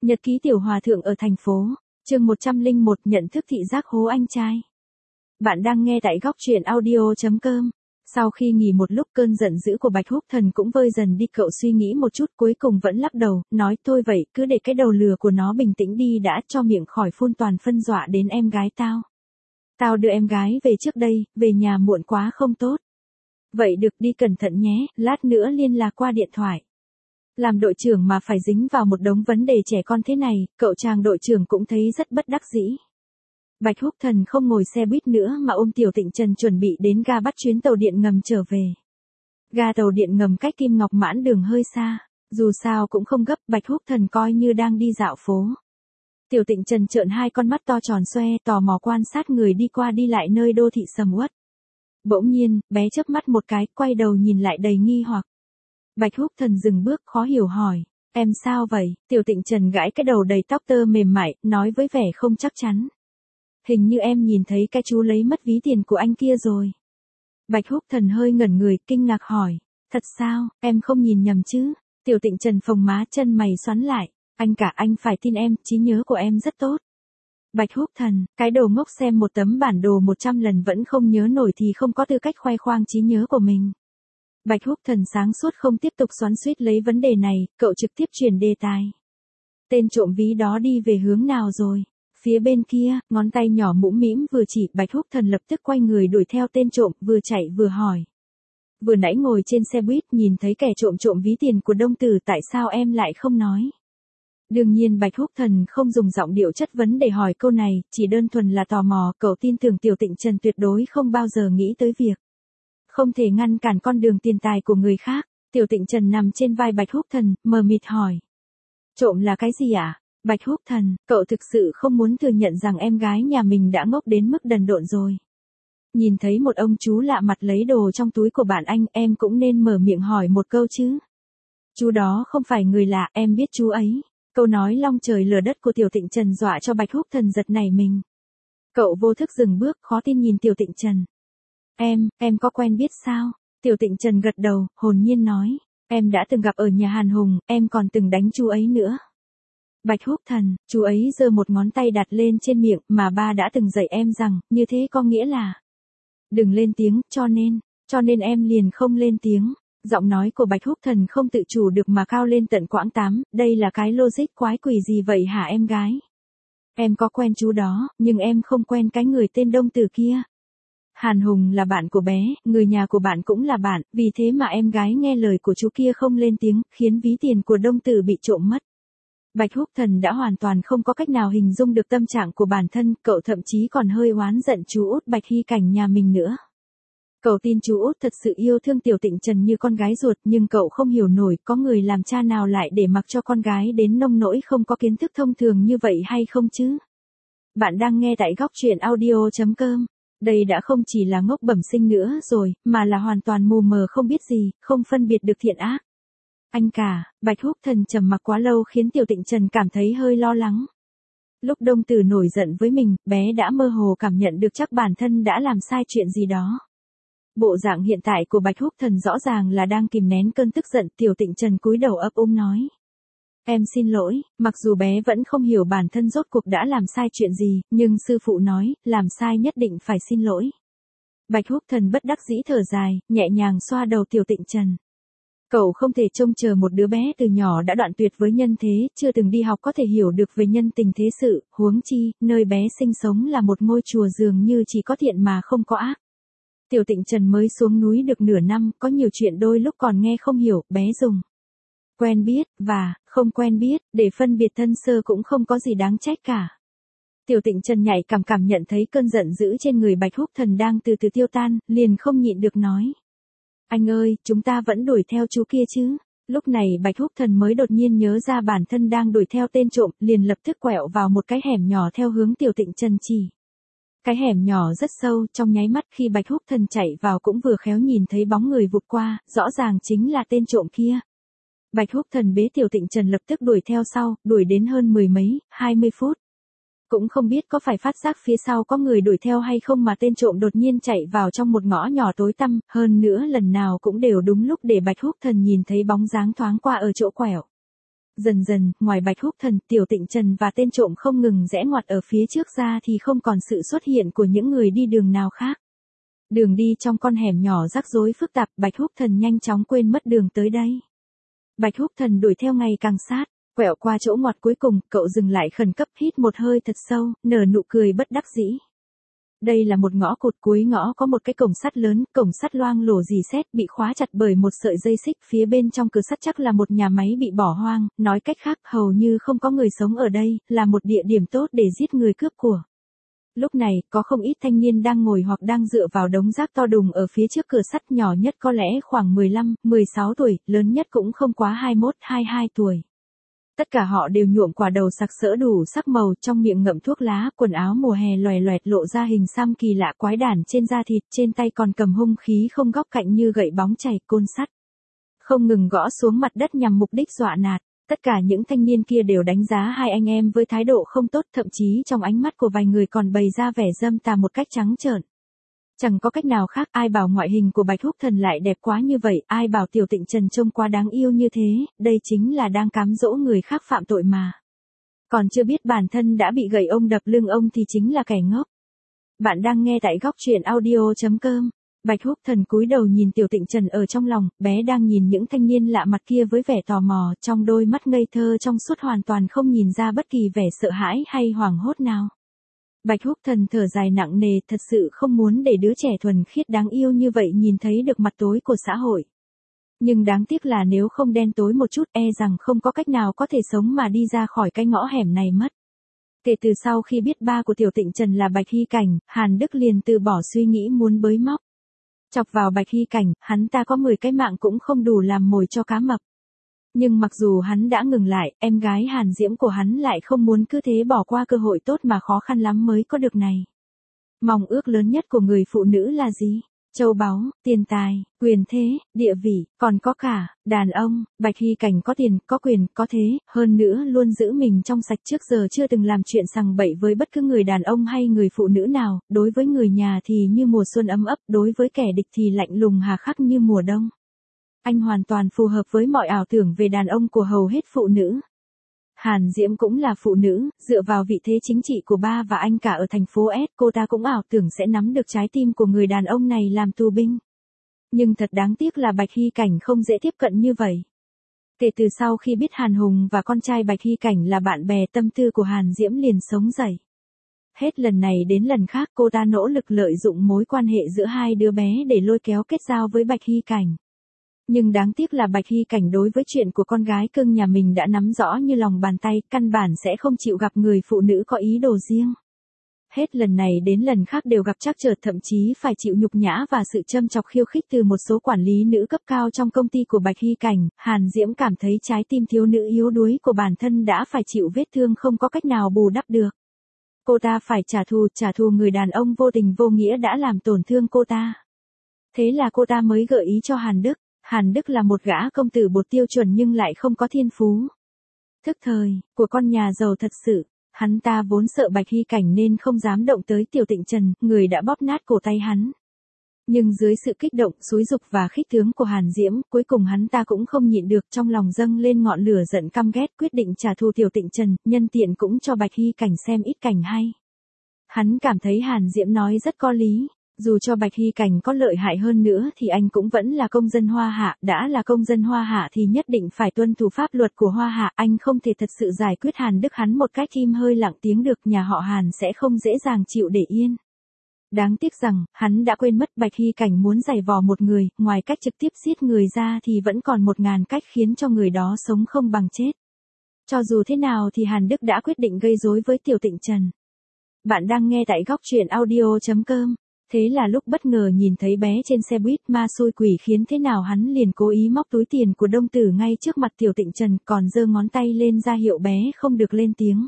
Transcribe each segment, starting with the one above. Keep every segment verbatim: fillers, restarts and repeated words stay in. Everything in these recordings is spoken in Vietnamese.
Nhật ký tiểu hòa thượng ở thành phố, chương một trăm lẻ một nhận thức thị giác hố anh trai. Bạn đang nghe tại góc truyện audio chấm com. Sau khi nghỉ một lúc cơn giận dữ của Bạch Húc Thần cũng vơi dần đi, cậu suy nghĩ một chút cuối cùng vẫn lắc đầu, nói thôi vậy cứ để cái đầu lừa của nó bình tĩnh đi đã, cho miệng khỏi phun toàn phân dọa đến em gái tao. Tao đưa em gái về trước đây, về nhà muộn quá không tốt. Vậy được, đi cẩn thận nhé, lát nữa liên lạc qua điện thoại. Làm đội trưởng mà phải dính vào một đống vấn đề trẻ con thế này, cậu chàng đội trưởng cũng thấy rất bất đắc dĩ. Bạch Húc Thần không ngồi xe buýt nữa mà ôm Tiểu Tịnh Trần chuẩn bị đến ga bắt chuyến tàu điện ngầm trở về. Ga tàu điện ngầm cách Kim Ngọc Mãn Đường hơi xa, dù sao cũng không gấp, Bạch Húc Thần coi như đang đi dạo phố. Tiểu Tịnh Trần trợn hai con mắt to tròn xoe tò mò quan sát người đi qua đi lại nơi đô thị sầm uất. Bỗng nhiên, bé chớp mắt một cái, quay đầu nhìn lại đầy nghi hoặc. Bạch Húc Thần dừng bước khó hiểu hỏi, em sao vậy? Tiểu Tịnh Trần gãi cái đầu đầy tóc tơ mềm mại, nói với vẻ không chắc chắn. Hình như em nhìn thấy cái chú lấy mất ví tiền của anh kia rồi. Bạch Húc Thần hơi ngẩn người, kinh ngạc hỏi, thật sao, em không nhìn nhầm chứ? Tiểu Tịnh Trần phồng má, chân mày xoắn lại, anh cả anh phải tin em, trí nhớ của em rất tốt. Bạch Húc Thần, cái đầu ngốc xem một tấm bản đồ một trăm lần vẫn không nhớ nổi thì không có tư cách khoe khoang trí nhớ của mình. Bạch Húc Thần sáng suốt không tiếp tục xoắn xuýt lấy vấn đề này, cậu trực tiếp chuyển đề tài. Tên trộm ví đó đi về hướng nào rồi? Phía bên kia, ngón tay nhỏ mũm mĩm vừa chỉ, Bạch Húc Thần lập tức quay người đuổi theo tên trộm, vừa chạy vừa hỏi. Vừa nãy ngồi trên xe buýt nhìn thấy kẻ trộm trộm ví tiền của Đông Tử, tại sao em lại không nói? Đương nhiên Bạch Húc Thần không dùng giọng điệu chất vấn để hỏi câu này, chỉ đơn thuần là tò mò, cậu tin tưởng Tiểu Tịnh Trần tuyệt đối không bao giờ nghĩ tới việc không thể ngăn cản con đường tiền tài của người khác. Tiểu Tịnh Trần nằm trên vai Bạch Húc Thần, mờ mịt hỏi. Trộm là cái gì ạ? À? Bạch Húc Thần, cậu thực sự không muốn thừa nhận rằng em gái nhà mình đã ngốc đến mức đần độn rồi. Nhìn thấy một ông chú lạ mặt lấy đồ trong túi của bạn anh, em cũng nên mở miệng hỏi một câu chứ. Chú đó không phải người lạ, em biết chú ấy. Câu nói long trời lở đất của Tiểu Tịnh Trần dọa cho Bạch Húc Thần giật nảy mình. Cậu vô thức dừng bước, khó tin nhìn Tiểu Tịnh Trần. Em, em có quen biết sao? Tiểu Tịnh Trần gật đầu, hồn nhiên nói. Em đã từng gặp ở nhà Hàn Hùng, em còn từng đánh chú ấy nữa. Bạch Húc Thần, chú ấy giơ một ngón tay đặt lên trên miệng, mà ba đã từng dạy em rằng, như thế có nghĩa là đừng lên tiếng, cho nên, cho nên em liền không lên tiếng. Giọng nói của Bạch Húc Thần không tự chủ được mà cao lên tận quãng tám, đây là cái logic quái quỷ gì vậy hả em gái? Em có quen chú đó, nhưng em không quen cái người tên Đông Tử kia. Hàn Hùng là bạn của bé, người nhà của bạn cũng là bạn, vì thế mà em gái nghe lời của chú kia không lên tiếng, khiến ví tiền của Đông Tử bị trộm mất. Bạch Húc Thần đã hoàn toàn không có cách nào hình dung được tâm trạng của bản thân, cậu thậm chí còn hơi oán giận chú út Bạch Hy Cảnh nhà mình nữa. Cậu tin chú út thật sự yêu thương Tiểu Tịnh Trần như con gái ruột, nhưng cậu không hiểu nổi có người làm cha nào lại để mặc cho con gái đến nông nỗi không có kiến thức thông thường như vậy hay không chứ? Bạn đang nghe tại góc truyện audio chấm com. Đây đã không chỉ là ngốc bẩm sinh nữa rồi, mà là hoàn toàn mù mờ không biết gì, không phân biệt được thiện ác. Anh cả, Bạch Húc Thần trầm mặc quá lâu khiến Tiểu Tịnh Trần cảm thấy hơi lo lắng. Lúc Đông Tử nổi giận với mình, bé đã mơ hồ cảm nhận được chắc bản thân đã làm sai chuyện gì đó. Bộ dạng hiện tại của Bạch Húc Thần rõ ràng là đang kìm nén cơn tức giận. Tiểu Tịnh Trần cúi đầu ấp úng nói. Em xin lỗi, mặc dù bé vẫn không hiểu bản thân rốt cuộc đã làm sai chuyện gì, nhưng sư phụ nói, làm sai nhất định phải xin lỗi. Bạch Húc Thần bất đắc dĩ thở dài, nhẹ nhàng xoa đầu Tiểu Tịnh Trần. Cậu không thể trông chờ một đứa bé từ nhỏ đã đoạn tuyệt với nhân thế, chưa từng đi học có thể hiểu được về nhân tình thế sự, huống chi, nơi bé sinh sống là một ngôi chùa dường như chỉ có thiện mà không có ác. Tiểu Tịnh Trần mới xuống núi được nửa năm, có nhiều chuyện đôi lúc còn nghe không hiểu, bé dùng quen biết, và, không quen biết, để phân biệt thân sơ cũng không có gì đáng trách cả. Tiểu Tịnh Trần nhạy cảm cảm nhận thấy cơn giận dữ trên người Bạch Húc Thần đang từ từ tiêu tan, liền không nhịn được nói. Anh ơi, chúng ta vẫn đuổi theo chú kia chứ? Lúc này Bạch Húc Thần mới đột nhiên nhớ ra bản thân đang đuổi theo tên trộm, liền lập tức quẹo vào một cái hẻm nhỏ theo hướng Tiểu Tịnh Trần chỉ. Cái hẻm nhỏ rất sâu, trong nháy mắt khi Bạch Húc Thần chạy vào cũng vừa khéo nhìn thấy bóng người vụt qua, rõ ràng chính là tên trộm kia. Bạch Húc Thần bế Tiểu Tịnh Trần lập tức đuổi theo sau, đuổi đến hơn mười mấy, hai mươi phút. Cũng không biết có phải phát giác phía sau có người đuổi theo hay không mà tên trộm đột nhiên chạy vào trong một ngõ nhỏ tối tăm, hơn nữa lần nào cũng đều đúng lúc để Bạch Húc Thần nhìn thấy bóng dáng thoáng qua ở chỗ quẹo. Dần dần, ngoài Bạch Húc Thần, Tiểu Tịnh Trần và tên trộm không ngừng rẽ ngoặt ở phía trước ra thì không còn sự xuất hiện của những người đi đường nào khác. Đường đi trong con hẻm nhỏ rắc rối phức tạp, Bạch Húc Thần nhanh chóng quên mất đường tới đây. Bạch Húc Thần đuổi theo ngày càng sát, quẹo qua chỗ ngoặt cuối cùng, cậu dừng lại khẩn cấp hít một hơi thật sâu, nở nụ cười bất đắc dĩ. Đây là một ngõ cụt, cuối ngõ có một cái cổng sắt lớn, cổng sắt loang lổ rỉ sét, bị khóa chặt bởi một sợi dây xích, phía bên trong cửa sắt chắc là một nhà máy bị bỏ hoang, nói cách khác hầu như không có người sống ở đây, là một địa điểm tốt để giết người cướp của. Lúc này, có không ít thanh niên đang ngồi hoặc đang dựa vào đống rác to đùng ở phía trước cửa sắt, nhỏ nhất có lẽ khoảng mười lăm, mười sáu tuổi, lớn nhất cũng không quá hai mươi mốt, hai mươi hai tuổi. Tất cả họ đều nhuộm quả đầu sặc sỡ đủ sắc màu, trong miệng ngậm thuốc lá, quần áo mùa hè loè loẹt lộ ra hình xăm kỳ lạ quái đản trên da thịt, trên tay còn cầm hung khí không góc cạnh như gậy bóng chày, côn sắt. Không ngừng gõ xuống mặt đất nhằm mục đích dọa nạt. Tất cả những thanh niên kia đều đánh giá hai anh em với thái độ không tốt, thậm chí trong ánh mắt của vài người còn bày ra vẻ dâm tà một cách trắng trợn. Chẳng có cách nào khác, ai bảo ngoại hình của Bạch Húc Thần lại đẹp quá như vậy, ai bảo Tiểu Tịnh Trần trông quá đáng yêu như thế, đây chính là đang cám dỗ người khác phạm tội mà. Còn chưa biết bản thân đã bị gậy ông đập lưng ông thì chính là kẻ ngốc. Bạn đang nghe tại góc truyện audio chấm com. Bạch Húc Thần cúi đầu nhìn Tiểu Tịnh Trần ở trong lòng, bé đang nhìn những thanh niên lạ mặt kia với vẻ tò mò, trong đôi mắt ngây thơ trong suốt hoàn toàn không nhìn ra bất kỳ vẻ sợ hãi hay hoảng hốt nào. Bạch Húc Thần thở dài nặng nề, thật sự không muốn để đứa trẻ thuần khiết đáng yêu như vậy nhìn thấy được mặt tối của xã hội. Nhưng đáng tiếc là nếu không đen tối một chút e rằng không có cách nào có thể sống mà đi ra khỏi cái ngõ hẻm này mất. Kể từ sau khi biết ba của Tiểu Tịnh Trần là Bạch Hy Cảnh, Hàn Đức liền từ bỏ suy nghĩ muốn bới móc. Chọc vào Bạch Hy Cảnh, hắn ta có mười cái mạng cũng không đủ làm mồi cho cá mập. Nhưng mặc dù hắn đã ngừng lại, em gái Hàn Diễm của hắn lại không muốn cứ thế bỏ qua cơ hội tốt mà khó khăn lắm mới có được này. Mong ước lớn nhất của người phụ nữ là gì? Châu báu, tiền tài, quyền thế, địa vị, còn có cả, đàn ông. Bạch Hy Cảnh có tiền, có quyền, có thế, hơn nữa luôn giữ mình trong sạch, trước giờ chưa từng làm chuyện sằng bậy với bất cứ người đàn ông hay người phụ nữ nào, đối với người nhà thì như mùa xuân ấm ấp, đối với kẻ địch thì lạnh lùng hà khắc như mùa đông. Anh hoàn toàn phù hợp với mọi ảo tưởng về đàn ông của hầu hết phụ nữ. Hàn Diễm cũng là phụ nữ, dựa vào vị thế chính trị của ba và anh cả ở thành phố S, cô ta cũng ảo tưởng sẽ nắm được trái tim của người đàn ông này làm tù binh. Nhưng thật đáng tiếc là Bạch Hy Cảnh không dễ tiếp cận như vậy. Kể từ sau khi biết Hàn Hùng và con trai Bạch Hy Cảnh là bạn bè, tâm tư của Hàn Diễm liền sống dậy. Hết lần này đến lần khác cô ta nỗ lực lợi dụng mối quan hệ giữa hai đứa bé để lôi kéo kết giao với Bạch Hy Cảnh. Nhưng đáng tiếc là Bạch Hy Cảnh đối với chuyện của con gái cưng nhà mình đã nắm rõ như lòng bàn tay, căn bản sẽ không chịu gặp người phụ nữ có ý đồ riêng. Hết lần này đến lần khác đều gặp trắc trở, thậm chí phải chịu nhục nhã và sự châm chọc khiêu khích từ một số quản lý nữ cấp cao trong công ty của Bạch Hy Cảnh. Hàn Diễm cảm thấy trái tim thiếu nữ yếu đuối của bản thân đã phải chịu vết thương không có cách nào bù đắp được. Cô ta phải trả thù, trả thù người đàn ông vô tình vô nghĩa đã làm tổn thương cô ta. Thế là cô ta mới gợi ý cho Hàn Đức. Hàn Đức là một gã công tử bột tiêu chuẩn nhưng lại không có thiên phú. Thức thời, của con nhà giàu thật sự, hắn ta vốn sợ Bạch Hy Cảnh nên không dám động tới Tiểu Tịnh Trần, người đã bóp nát cổ tay hắn. Nhưng dưới sự kích động, xúi dục và khích tướng của Hàn Diễm, cuối cùng hắn ta cũng không nhịn được, trong lòng dâng lên ngọn lửa giận căm ghét, quyết định trả thù Tiểu Tịnh Trần, nhân tiện cũng cho Bạch Hy Cảnh xem ít cảnh hay. Hắn cảm thấy Hàn Diễm nói rất có lý. Dù cho Bạch Hy Cảnh có lợi hại hơn nữa thì anh cũng vẫn là công dân Hoa Hạ, đã là công dân Hoa Hạ thì nhất định phải tuân thủ pháp luật của Hoa Hạ, anh không thể thật sự giải quyết Hàn Đức hắn một cách im hơi lặng tiếng được, nhà họ Hàn sẽ không dễ dàng chịu để yên. Đáng tiếc rằng, hắn đã quên mất Bạch Hy Cảnh muốn giày vò một người, ngoài cách trực tiếp giết người ra thì vẫn còn một ngàn cách khiến cho người đó sống không bằng chết. Cho dù thế nào thì Hàn Đức đã quyết định gây rối với Tiểu Tịnh Trần. Bạn đang nghe tại góc truyện audio chấm com. Thế là lúc bất ngờ nhìn thấy bé trên xe buýt, ma xui quỷ khiến thế nào hắn liền cố ý móc túi tiền của đông tử ngay trước mặt Tiểu Tịnh Trần, còn giơ ngón tay lên ra hiệu bé không được lên tiếng.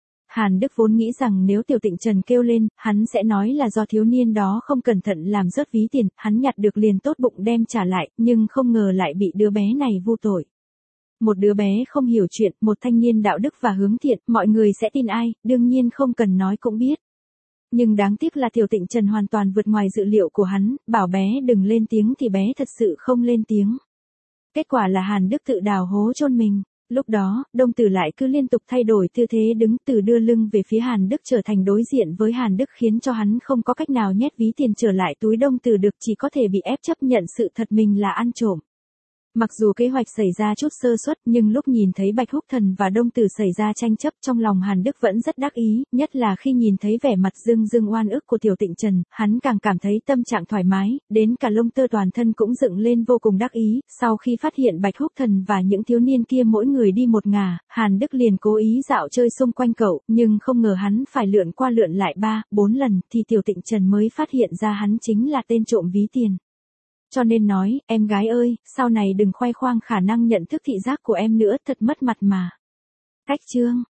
Hàn Đức vốn nghĩ rằng nếu Tiểu Tịnh Trần kêu lên, hắn sẽ nói là do thiếu niên đó không cẩn thận làm rớt ví tiền, hắn nhặt được liền tốt bụng đem trả lại, nhưng không ngờ lại bị đứa bé này vu tội. Một đứa bé không hiểu chuyện, một thanh niên đạo đức và hướng thiện, mọi người sẽ tin ai, đương nhiên không cần nói cũng biết. Nhưng đáng tiếc là Tiểu Tịnh Trần hoàn toàn vượt ngoài dự liệu của hắn, bảo bé đừng lên tiếng thì bé thật sự không lên tiếng. Kết quả là Hàn Đức tự đào hố chôn mình. Lúc đó, Đông Tử lại cứ liên tục thay đổi tư thế đứng, từ đưa lưng về phía Hàn Đức trở thành đối diện với Hàn Đức, khiến cho hắn không có cách nào nhét ví tiền trở lại túi Đông Tử được, chỉ có thể bị ép chấp nhận sự thật mình là ăn trộm. Mặc dù kế hoạch xảy ra chút sơ suất, nhưng lúc nhìn thấy Bạch Húc Thần và Đông Tử xảy ra tranh chấp, trong lòng Hàn Đức vẫn rất đắc ý, nhất là khi nhìn thấy vẻ mặt rưng rưng oan ức của Tiểu Tịnh Trần, hắn càng cảm thấy tâm trạng thoải mái, đến cả lông tơ toàn thân cũng dựng lên vô cùng đắc ý. Sau khi phát hiện Bạch Húc Thần và những thiếu niên kia mỗi người đi một ngả, Hàn Đức liền cố ý dạo chơi xung quanh cậu, nhưng không ngờ hắn phải lượn qua lượn lại ba, bốn lần, thì Tiểu Tịnh Trần mới phát hiện ra hắn chính là tên trộm ví tiền. Cho nên nói, em gái ơi, sau này đừng khoe khoang khả năng nhận thức thị giác của em nữa, thật mất mặt mà. Cách chương